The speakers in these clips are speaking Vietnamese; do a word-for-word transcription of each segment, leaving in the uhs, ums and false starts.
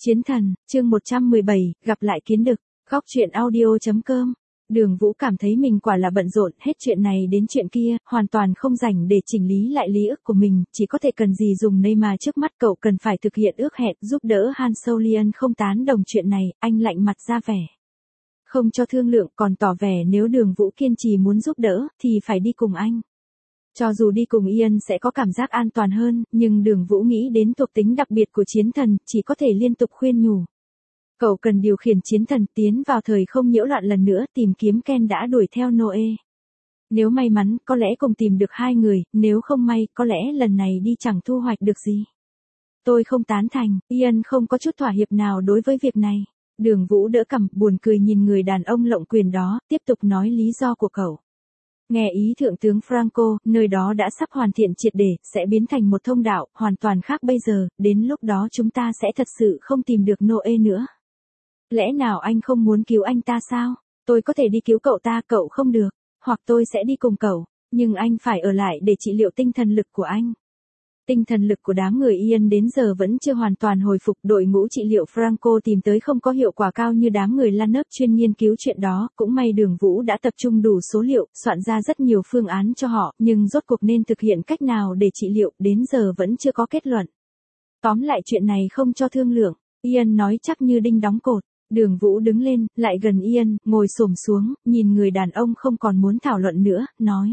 Chiến thần, chương một trăm mười bảy, gặp lại kiến đực, góc truyện audio chấm com. Đường Vũ cảm thấy mình quả là bận rộn, hết chuyện này đến chuyện kia, hoàn toàn không rảnh để chỉnh lý lại lý ức của mình, chỉ có thể cần gì dùng nây mà trước mắt cậu cần phải thực hiện ước hẹn giúp đỡ Han Solian không tán đồng chuyện này, anh lạnh mặt ra vẻ. Không cho thương lượng còn tỏ vẻ nếu Đường Vũ kiên trì muốn giúp đỡ, thì phải đi cùng anh. Cho dù đi cùng Ian sẽ có cảm giác an toàn hơn, nhưng Đường Vũ nghĩ đến thuộc tính đặc biệt của chiến thần, chỉ có thể liên tục khuyên nhủ. Cậu cần điều khiển chiến thần tiến vào thời không nhiễu loạn lần nữa tìm kiếm Ken đã đuổi theo Noe. Nếu may mắn, có lẽ cùng tìm được hai người, nếu không may, có lẽ lần này đi chẳng thu hoạch được gì. Tôi không tán thành, Ian không có chút thỏa hiệp nào đối với việc này. Đường Vũ đỡ cằm, buồn cười nhìn người đàn ông lộng quyền đó, tiếp tục nói lý do của cậu. Nghe ý Thượng tướng Franco, nơi đó đã sắp hoàn thiện triệt để, sẽ biến thành một thông đạo, hoàn toàn khác bây giờ, đến lúc đó chúng ta sẽ thật sự không tìm được Noe nữa. Lẽ nào anh không muốn cứu anh ta sao? Tôi có thể đi cứu cậu ta, cậu không được, hoặc tôi sẽ đi cùng cậu, nhưng anh phải ở lại để trị liệu tinh thần lực của anh. Tinh thần lực của đám người Ian đến giờ vẫn chưa hoàn toàn hồi phục, đội ngũ trị liệu Franco tìm tới không có hiệu quả cao như đám người Laneup chuyên nghiên cứu chuyện đó, cũng may Đường Vũ đã tập trung đủ số liệu, soạn ra rất nhiều phương án cho họ, nhưng rốt cuộc nên thực hiện cách nào để trị liệu, đến giờ vẫn chưa có kết luận. Tóm lại chuyện này không cho thương lượng, Ian nói chắc như đinh đóng cột. Đường Vũ đứng lên, lại gần Ian, ngồi xổm xuống, nhìn người đàn ông không còn muốn thảo luận nữa, nói.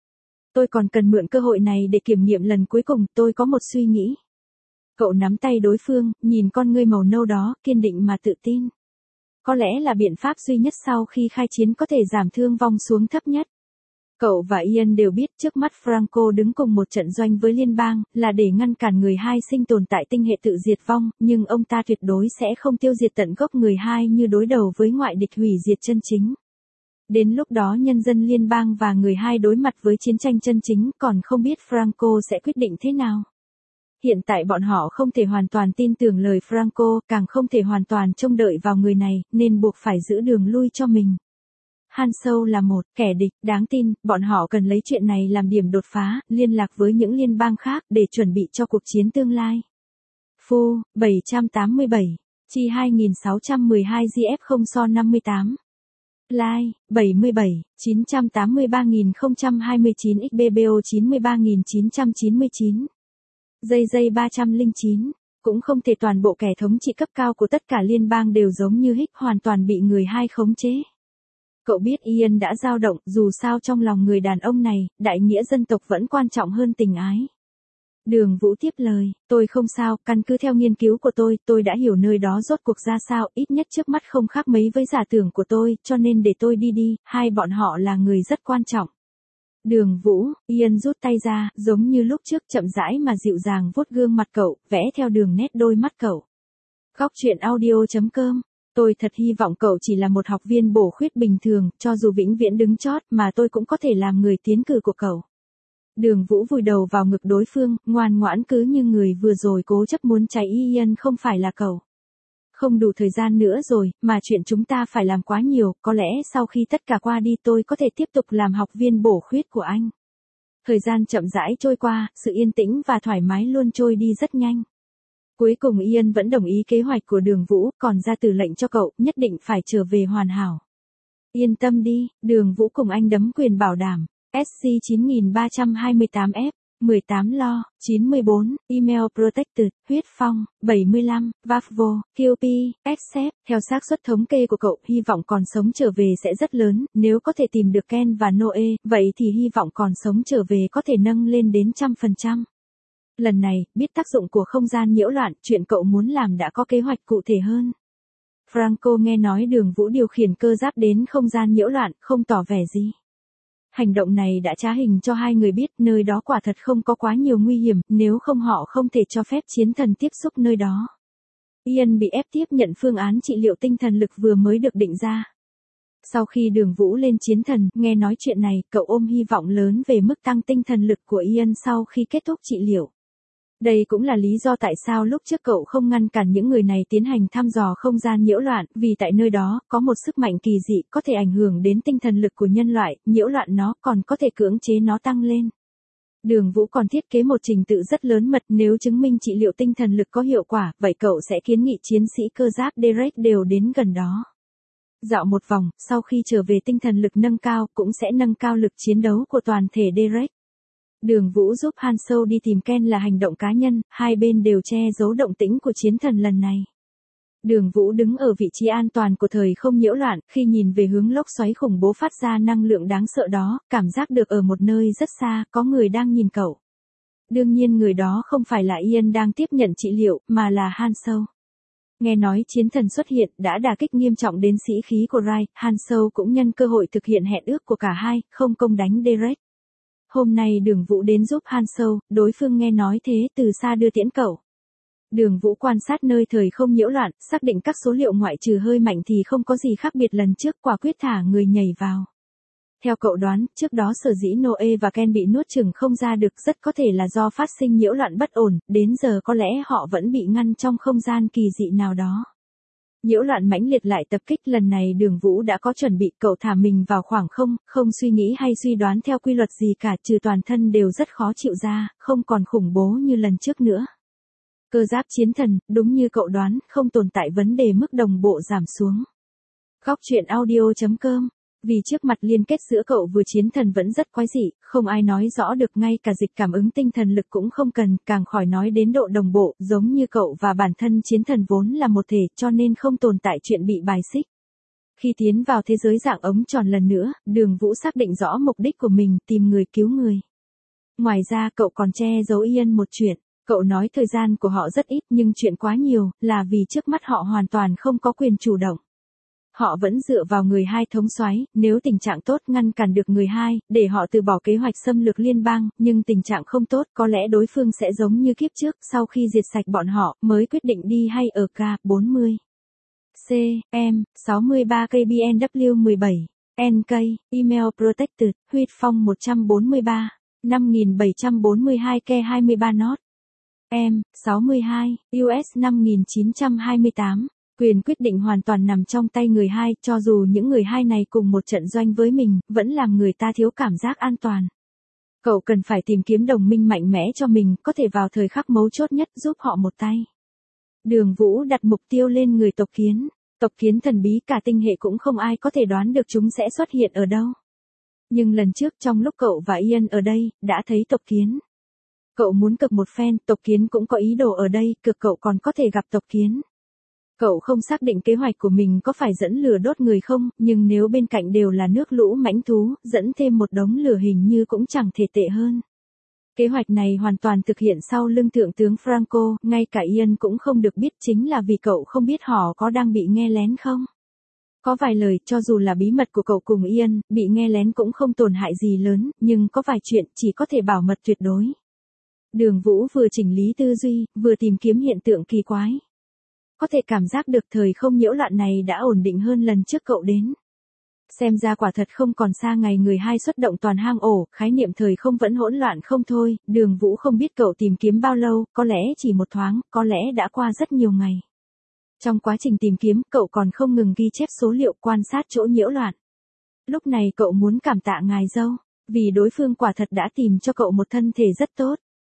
Tôi còn cần mượn cơ hội này để kiểm nghiệm lần cuối cùng, tôi có một suy nghĩ. Cậu nắm tay đối phương, nhìn con ngươi màu nâu đó, kiên định mà tự tin. Có lẽ là biện pháp duy nhất sau khi khai chiến có thể giảm thương vong xuống thấp nhất. Cậu và Ian đều biết trước mắt Franco đứng cùng một trận doanh với liên bang, là để ngăn cản người hai sinh tồn tại tinh hệ tự diệt vong, nhưng ông ta tuyệt đối sẽ không tiêu diệt tận gốc người hai như đối đầu với ngoại địch hủy diệt chân chính. Đến lúc đó nhân dân liên bang và người hai đối mặt với chiến tranh chân chính, còn không biết Franco sẽ quyết định thế nào. Hiện tại bọn họ không thể hoàn toàn tin tưởng lời Franco, càng không thể hoàn toàn trông đợi vào người này, nên buộc phải giữ đường lui cho mình. Han Solo là một kẻ địch đáng tin, bọn họ cần lấy chuyện này làm điểm đột phá, liên lạc với những liên bang khác để chuẩn bị cho cuộc chiến tương lai. Phu, bảy trăm tám mươi bảy, Chi hai nghìn sáu trăm mười hai G F không so năm mươi tám. Lai, bảy mươi bảy, chín trăm tám mươi ba nghìn không trăm hai mươi chín X B B O chín mươi ba nghìn chín trăm chín mươi chín. Dây dây ba trăm lẻ chín. Cũng không thể toàn bộ kẻ thống trị cấp cao của tất cả liên bang đều giống như Hích hoàn toàn bị người hai khống chế. Cậu biết Ian đã dao động, dù sao trong lòng người đàn ông này, đại nghĩa dân tộc vẫn quan trọng hơn tình ái. Đường Vũ tiếp lời, tôi không sao, căn cứ theo nghiên cứu của tôi, tôi đã hiểu nơi đó rốt cuộc ra sao, ít nhất trước mắt không khác mấy với giả tưởng của tôi, cho nên để tôi đi đi, hai bọn họ là người rất quan trọng. Đường Vũ, Ian rút tay ra, giống như lúc trước chậm rãi mà dịu dàng vuốt gương mặt cậu, vẽ theo đường nét đôi mắt cậu. Góc truyện audio chấm com. Tôi thật hy vọng cậu chỉ là một học viên bổ khuyết bình thường, cho dù vĩnh viễn đứng chót mà tôi cũng có thể làm người tiến cử của cậu. Đường Vũ vùi đầu vào ngực đối phương, ngoan ngoãn cứ như người vừa rồi cố chấp muốn cháy Ian không phải là cậu. Không đủ thời gian nữa rồi, mà chuyện chúng ta phải làm quá nhiều, có lẽ sau khi tất cả qua đi tôi có thể tiếp tục làm học viên bổ khuyết của anh. Thời gian chậm rãi trôi qua, sự yên tĩnh và thoải mái luôn trôi đi rất nhanh. Cuối cùng Ian vẫn đồng ý kế hoạch của Đường Vũ, còn ra từ lệnh cho cậu, nhất định phải trở về hoàn hảo. Yên tâm đi, Đường Vũ cùng anh đấm quyền bảo đảm. S C chín nghìn ba trăm hai mươi tám F, mười tám lo, chín mươi bốn, Email Protected, huyết phong, bảy mươi lăm, Vavvo, Q P, Accept. Theo xác suất thống kê của cậu, hy vọng còn sống trở về sẽ rất lớn, nếu có thể tìm được Ken và Noe, vậy thì hy vọng còn sống trở về có thể nâng lên đến trăm phần trăm. Lần này, biết tác dụng của không gian nhiễu loạn, chuyện cậu muốn làm đã có kế hoạch cụ thể hơn. Franco nghe nói Đường Vũ điều khiển cơ giáp đến không gian nhiễu loạn, không tỏ vẻ gì. Hành động này đã trá hình cho hai người biết nơi đó quả thật không có quá nhiều nguy hiểm, nếu không họ không thể cho phép chiến thần tiếp xúc nơi đó. Ian bị ép tiếp nhận phương án trị liệu tinh thần lực vừa mới được định ra. Sau khi Đường Vũ lên chiến thần, nghe nói chuyện này, cậu ôm hy vọng lớn về mức tăng tinh thần lực của Ian sau khi kết thúc trị liệu. Đây cũng là lý do tại sao lúc trước cậu không ngăn cản những người này tiến hành thăm dò không gian nhiễu loạn, vì tại nơi đó, có một sức mạnh kỳ dị, có thể ảnh hưởng đến tinh thần lực của nhân loại, nhiễu loạn nó, còn có thể cưỡng chế nó tăng lên. Đường Vũ còn thiết kế một trình tự rất lớn mật, nếu chứng minh trị liệu tinh thần lực có hiệu quả, vậy cậu sẽ kiến nghị chiến sĩ cơ giáp Derek đều đến gần đó. Dạo một vòng, sau khi trở về tinh thần lực nâng cao, cũng sẽ nâng cao lực chiến đấu của toàn thể Derek. Đường Vũ giúp Han Solo đi tìm Ken là hành động cá nhân, hai bên đều che giấu động tĩnh của chiến thần lần này. Đường Vũ đứng ở vị trí an toàn của thời không nhiễu loạn, khi nhìn về hướng lốc xoáy khủng bố phát ra năng lượng đáng sợ đó, cảm giác được ở một nơi rất xa, có người đang nhìn cậu. Đương nhiên người đó không phải là Ian đang tiếp nhận trị liệu, mà là Han Solo. Nghe nói chiến thần xuất hiện đã đả kích nghiêm trọng đến sĩ khí của Rai, Han Solo cũng nhân cơ hội thực hiện hẹn ước của cả hai, không công đánh Derek. Hôm nay Đường Vũ đến giúp Han Solo, đối phương nghe nói thế từ xa đưa tiễn cậu. Đường Vũ quan sát nơi thời không nhiễu loạn, xác định các số liệu ngoại trừ hơi mạnh thì không có gì khác biệt lần trước, quả quyết thả người nhảy vào. Theo cậu đoán, trước đó sở dĩ Noe và Ken bị nuốt chửng không ra được rất có thể là do phát sinh nhiễu loạn bất ổn, đến giờ có lẽ họ vẫn bị ngăn trong không gian kỳ dị nào đó. Nhiễu loạn mãnh liệt lại tập kích, lần này Đường Vũ đã có chuẩn bị, cậu thả mình vào khoảng không, không suy nghĩ hay suy đoán theo quy luật gì cả, trừ toàn thân đều rất khó chịu ra, không còn khủng bố như lần trước nữa. Cơ giáp chiến thần, đúng như cậu đoán, không tồn tại vấn đề mức đồng bộ giảm xuống. Góc truyện audio chấm com. Vì trước mặt liên kết giữa cậu vừa chiến thần vẫn rất quái dị, không ai nói rõ được, ngay cả dịch cảm ứng tinh thần lực cũng không cần, càng khỏi nói đến độ đồng bộ, giống như cậu và bản thân chiến thần vốn là một thể, cho nên không tồn tại chuyện bị bài xích. Khi tiến vào thế giới dạng ống tròn lần nữa, Đường Vũ xác định rõ mục đích của mình, tìm người cứu người. Ngoài ra cậu còn che giấu Ian một chuyện. Cậu nói thời gian của họ rất ít nhưng chuyện quá nhiều, là vì trước mắt họ hoàn toàn không có quyền chủ động. Họ vẫn dựa vào người hai thống soái, nếu tình trạng tốt ngăn cản được người hai, để họ từ bỏ kế hoạch xâm lược liên bang, nhưng tình trạng không tốt, có lẽ đối phương sẽ giống như kiếp trước, sau khi diệt sạch bọn họ, mới quyết định đi hay ở K bốn mươi. C, M, sáu mươi ba K B N W mười bảy, N K, Email Protected, Huyết Phong một trăm bốn mươi ba, năm nghìn bảy trăm bốn mươi hai K hai mươi ba Not. M, sáu mươi hai, U S năm nghìn chín trăm hai mươi tám. Quyền quyết định hoàn toàn nằm trong tay người hai, cho dù những người hai này cùng một trận doanh với mình, vẫn làm người ta thiếu cảm giác an toàn. Cậu cần phải tìm kiếm đồng minh mạnh mẽ cho mình, có thể vào thời khắc mấu chốt nhất giúp họ một tay. Đường Vũ đặt mục tiêu lên người tộc kiến. Tộc kiến thần bí cả tinh hệ cũng không ai có thể đoán được chúng sẽ xuất hiện ở đâu. Nhưng lần trước trong lúc cậu và Ian ở đây, đã thấy tộc kiến. Cậu muốn cực một phen, tộc kiến cũng có ý đồ ở đây, cực cậu còn có thể gặp tộc kiến. Cậu không xác định kế hoạch của mình có phải dẫn lửa đốt người không, nhưng nếu bên cạnh đều là nước lũ mãnh thú, dẫn thêm một đống lửa hình như cũng chẳng thể tệ hơn. Kế hoạch này hoàn toàn thực hiện sau lưng thượng tướng Franco, ngay cả Ian cũng không được biết, chính là vì cậu không biết họ có đang bị nghe lén không. Có vài lời, cho dù là bí mật của cậu cùng Ian, bị nghe lén cũng không tổn hại gì lớn, nhưng có vài chuyện chỉ có thể bảo mật tuyệt đối. Đường Vũ vừa chỉnh lý tư duy, vừa tìm kiếm hiện tượng kỳ quái. Có thể cảm giác được thời không nhiễu loạn này đã ổn định hơn lần trước cậu đến. Xem ra quả thật không còn xa ngày người hai xuất động toàn hang ổ, khái niệm thời không vẫn hỗn loạn không thôi. Đường Vũ không biết cậu tìm kiếm bao lâu, có lẽ chỉ một thoáng, có lẽ đã qua rất nhiều ngày. Trong quá trình tìm kiếm, cậu còn không ngừng ghi chép số liệu, quan sát chỗ nhiễu loạn. Lúc này cậu muốn cảm tạ ngài dâu, vì đối phương quả thật đã tìm cho cậu một thân thể rất tốt.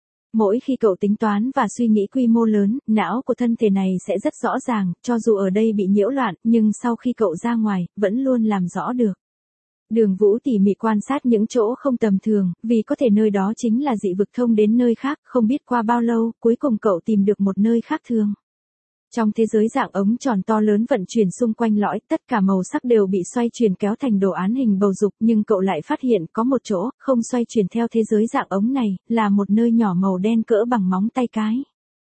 Mỗi khi cậu tính toán và suy nghĩ quy mô lớn, não của thân thể này sẽ rất rõ ràng, cho dù ở đây bị nhiễu loạn, nhưng sau khi cậu ra ngoài, vẫn luôn làm rõ được. Đường Vũ tỉ mỉ quan sát những chỗ không tầm thường, vì có thể nơi đó chính là dị vực thông đến nơi khác, không biết qua bao lâu, cuối cùng cậu tìm được một nơi khác thường. Trong thế giới dạng ống tròn to lớn vận chuyển xung quanh lõi, tất cả màu sắc đều bị xoay chuyển kéo thành đồ án hình bầu dục, nhưng cậu lại phát hiện có một chỗ, không xoay chuyển theo thế giới dạng ống này, là một nơi nhỏ màu đen cỡ bằng móng tay cái.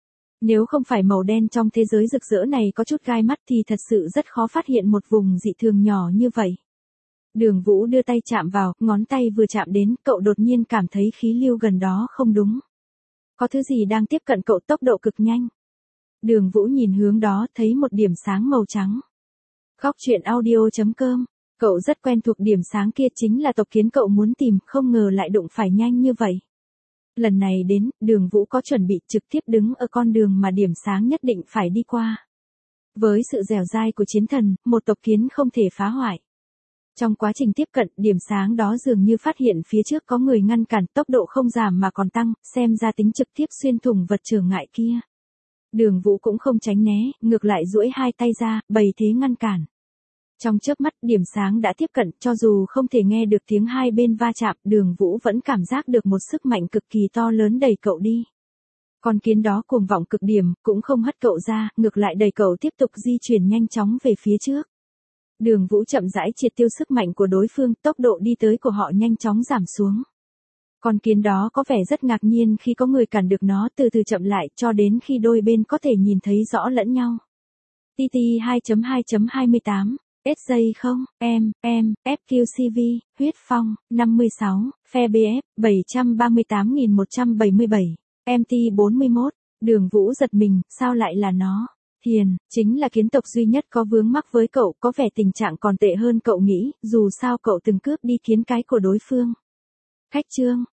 Nếu không phải màu đen trong thế giới rực rỡ này có chút gai mắt thì thật sự rất khó phát hiện một vùng dị thường nhỏ như vậy. Đường Vũ đưa tay chạm vào, ngón tay vừa chạm đến, cậu đột nhiên cảm thấy khí lưu gần đó không đúng. Có thứ gì đang tiếp cận cậu tốc độ cực nhanh. Đường Vũ nhìn hướng đó, thấy một điểm sáng màu trắng. Góc truyện audio chấm com. Cậu rất quen thuộc điểm sáng kia, chính là tộc kiến cậu muốn tìm, không ngờ lại đụng phải nhanh như vậy. Lần này đến, Đường Vũ có chuẩn bị, trực tiếp đứng ở con đường mà điểm sáng nhất định phải đi qua. Với sự dẻo dai của chiến thần, một tộc kiến không thể phá hoại. Trong quá trình tiếp cận, điểm sáng đó dường như phát hiện phía trước có người ngăn cản, tốc độ không giảm mà còn tăng, xem ra tính trực tiếp xuyên thủng vật chướng ngại kia. Đường Vũ cũng không tránh né, ngược lại duỗi hai tay ra, bày thế ngăn cản. Trong chớp mắt, điểm sáng đã tiếp cận, cho dù không thể nghe được tiếng hai bên va chạm, Đường Vũ vẫn cảm giác được một sức mạnh cực kỳ to lớn đẩy cậu đi. Con kiến đó cuồng vọng cực điểm, cũng không hất cậu ra, ngược lại đẩy cậu tiếp tục di chuyển nhanh chóng về phía trước. Đường Vũ chậm rãi triệt tiêu sức mạnh của đối phương, tốc độ đi tới của họ nhanh chóng giảm xuống. Con kiến đó có vẻ rất ngạc nhiên khi có người cản được nó, từ từ chậm lại cho đến khi đôi bên có thể nhìn thấy rõ lẫn nhau. tê tê hai chấm hai chấm hai mươi tám, ét gi không, em, em, ép quy xê vê, huyết phong, năm mươi sáu, phe bê ép, bảy trăm ba mươi tám nghìn một trăm bảy mươi bảy, em tê bốn mươi mốt, Đường Vũ giật mình, sao lại là nó? Hiền, chính là kiến tộc duy nhất có vướng mắc với cậu, có vẻ tình trạng còn tệ hơn cậu nghĩ, dù sao cậu từng cướp đi kiến cái của đối phương. Khách trương,